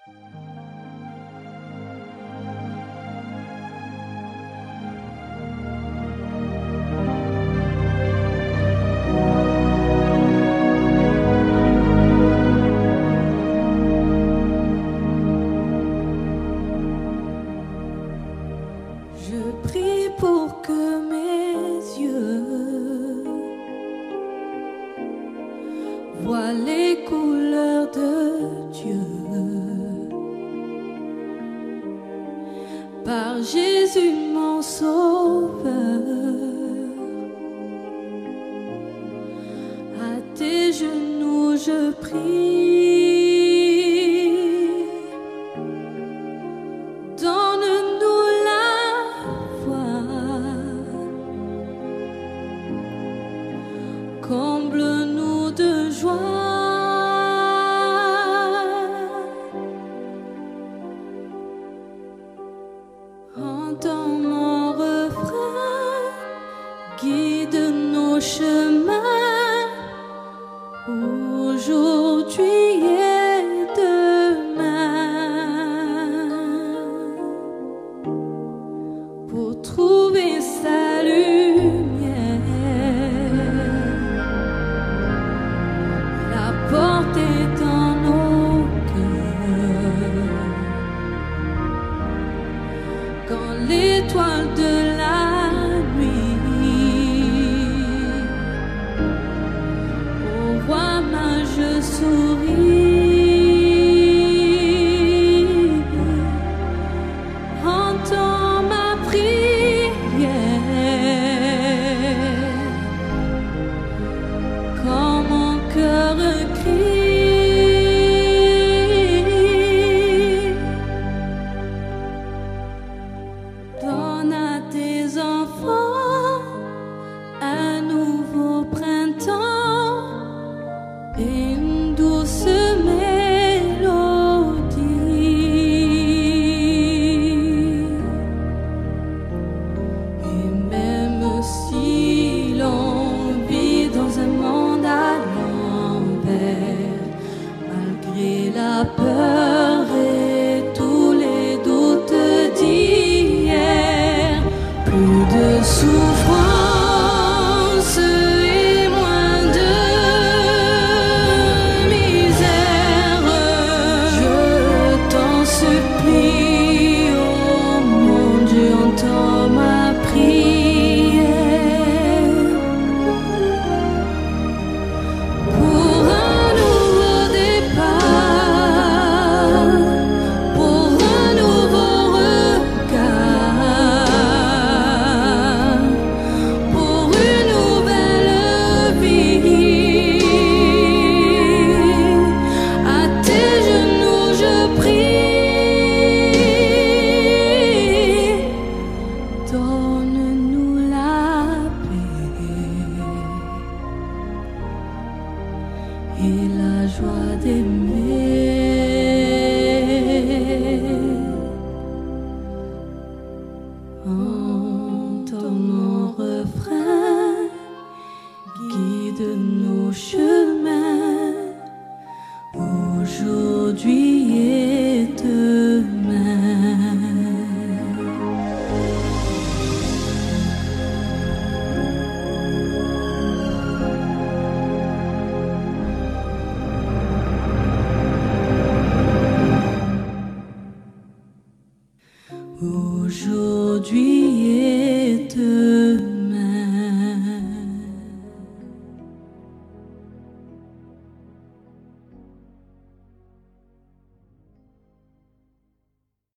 Je prie pour que mes yeux voient les couleurs de Dieu par Jésus mon Sauveur. À tes genoux je prie. Comble-nous de joie. Entends mon refrain, guide nos chemins, aujourd'hui et demain, pour trouver sa lumière. La porte est dans nos cœurs. Quand l'étoile de la nuit au roi mage je souris, entends ma prière. Quand mon cœur donne à tes enfants un nouveau printemps et une douce mélodie. Et même si l'on vit dans un monde à l'envers, malgré la peur et tous les doutes d'hier, plus de souffrance et moins de misère. Je t'en supplie, oh mon Dieu, entends ma prière. Pour un nouveau départ, pour un nouveau regard, pour une nouvelle vie. À tes genoux je prie. Donne-nous la paix et la joie d'aimer. Entends mon refrain, guide nos chemins, aujourd'hui et demain. Aujourd'hui